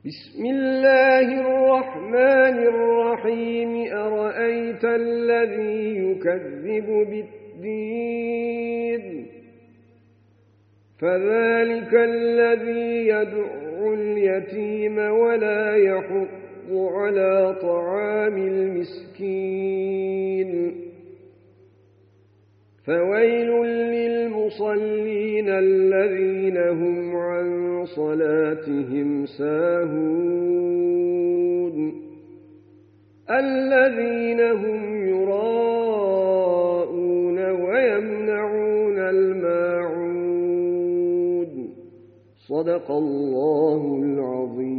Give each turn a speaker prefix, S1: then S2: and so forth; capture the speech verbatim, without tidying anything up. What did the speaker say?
S1: بسم الله الرحمن الرحيم أرأيت الذي يكذب بالدين فذلك الذي يدع اليتيم ولا يحض على طعام المسكين فويل للمصلين الذين هم عن صلاتهم ساهون الذين هم يراءون ويمنعون الماعون صدق الله العظيم.